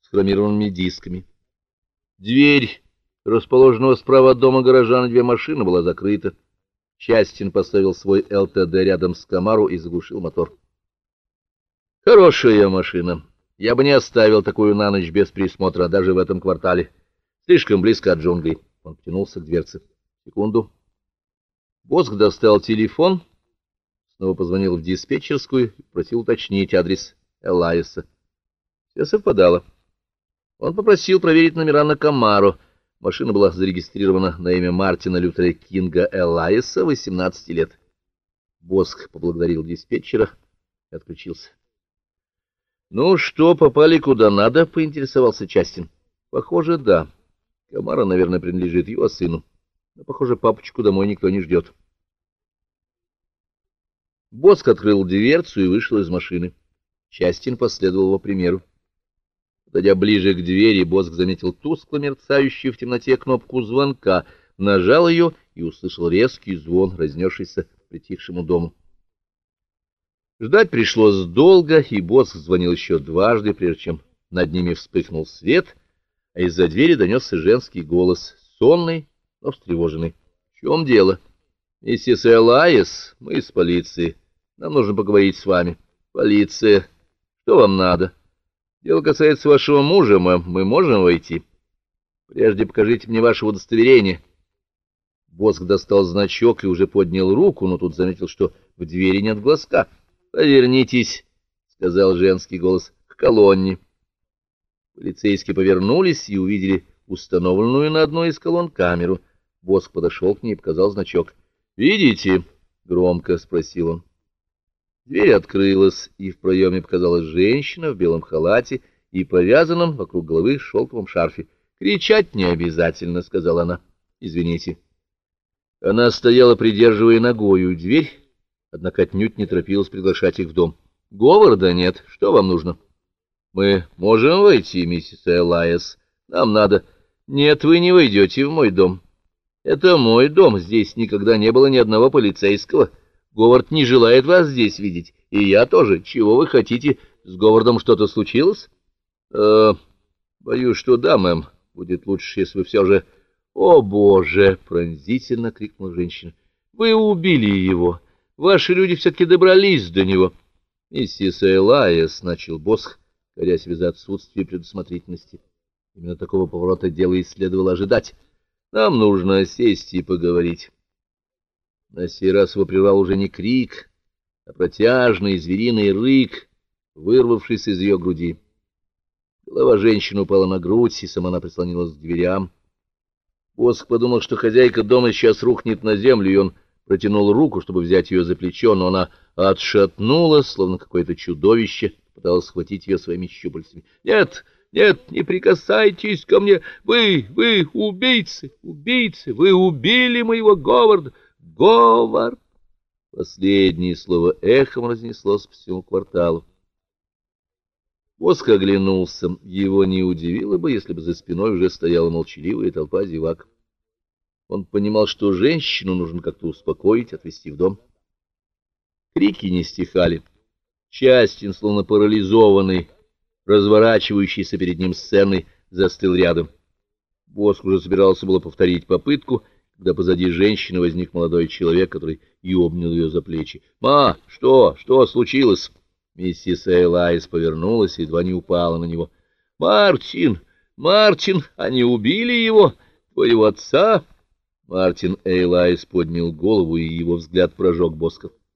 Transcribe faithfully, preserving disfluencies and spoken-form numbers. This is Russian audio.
с хромированными дисками. Дверь, расположенного справа от дома гаража на две машины, была закрыта. Частин поставил свой эл тэ дэ рядом с Камару и заглушил мотор. Хорошая машина. Я бы не оставил такую на ночь без присмотра, даже в этом квартале. Слишком близко от джунглей. Он потянулся к дверце. Секунду. Боск достал телефон, снова позвонил в диспетчерскую и просил уточнить адрес Элайса. Все совпадало. Он попросил проверить номера на Камару. Машина была зарегистрирована на имя Мартина Лютера Кинга Элайса, восемнадцати лет. Боск поблагодарил диспетчера и отключился. «Ну что, попали куда надо?» — поинтересовался Частин. «Похоже, да. Камара, наверное, принадлежит его сыну. Но, похоже, папочку домой никто не ждет». Боск открыл дверцу и вышел из машины. Частин последовал его примеру. Подойдя ближе к двери, Боск заметил тускло мерцающую в темноте кнопку звонка, нажал ее и услышал резкий звон, разнесшийся к притихшему дому. Ждать пришлось долго, и Боск звонил еще дважды, прежде чем над ними вспыхнул свет, а из-за двери донесся женский голос, сонный, но встревоженный. — В чем дело? — Миссис Элайс, мы из полиции. Нам нужно поговорить с вами. — Полиция. Что вам надо? — Дело касается вашего мужа, мэм. Мы можем войти? — Прежде покажите мне ваше удостоверение. Боск достал значок и уже поднял руку, но тут заметил, что в двери нет глазка. — Повернитесь, — сказал женский голос, — к колонне. Полицейские повернулись и увидели установленную на одной из колонн камеру. Боск подошел к ней и показал значок. — Видите? — громко спросил он. Дверь открылась, и в проеме показалась женщина в белом халате и повязанном вокруг головы шелковом шарфе. — Кричать не обязательно, — сказала она. — Извините. Она стояла, придерживая ногою дверь, однако отнюдь не торопилась приглашать их в дом. — Говарда нет. Что вам нужно? — Мы можем войти, миссис Элайс. Нам надо... — Нет, вы не войдете в мой дом. Это мой дом. Здесь никогда не было ни одного полицейского. Говард не желает вас здесь видеть. И я тоже. Чего вы хотите? С Говардом что-то случилось? Э, боюсь, что да, мэм. Будет лучше, если вы все же... О, Боже! Пронзительно крикнула женщина. Вы убили его. Ваши люди все-таки добрались до него. Миссис Элайс, начал Боск, коря себя за отсутствие предусмотрительности. Именно такого поворота дела и следовало ожидать. Нам нужно сесть и поговорить. На сей раз его прервал уже не крик, а протяжный звериный рык, вырвавшийся из ее груди. Голова женщины упала на грудь, и сама она прислонилась к дверям. Боск подумал, что хозяйка дома сейчас рухнет на землю, и он протянул руку, чтобы взять ее за плечо, но она отшатнулась, словно какое-то чудовище пыталась схватить ее своими щупальцами. — Нет, нет, не прикасайтесь ко мне! Вы, вы убийцы, убийцы! Вы убили моего Говарда! Говард! Последнее слово эхом разнеслось по всему кварталу. Боск оглянулся. Его не удивило бы, если бы за спиной уже стояла молчаливая толпа зевак. Он понимал, что женщину нужно как-то успокоить, отвезти в дом. Крики не стихали. Частин, словно парализованный, разворачивающийся перед ним сценой, застыл рядом. Боск уже собирался было повторить попытку, когда позади женщины возник молодой человек, который и обнял ее за плечи. — Ма, что? Что случилось? Миссис Элайс повернулась и едва не упала на него. — Мартин! Мартин! Они убили его! Твоего отца! Мартин Элайс поднял голову, и его взгляд прожег Боска.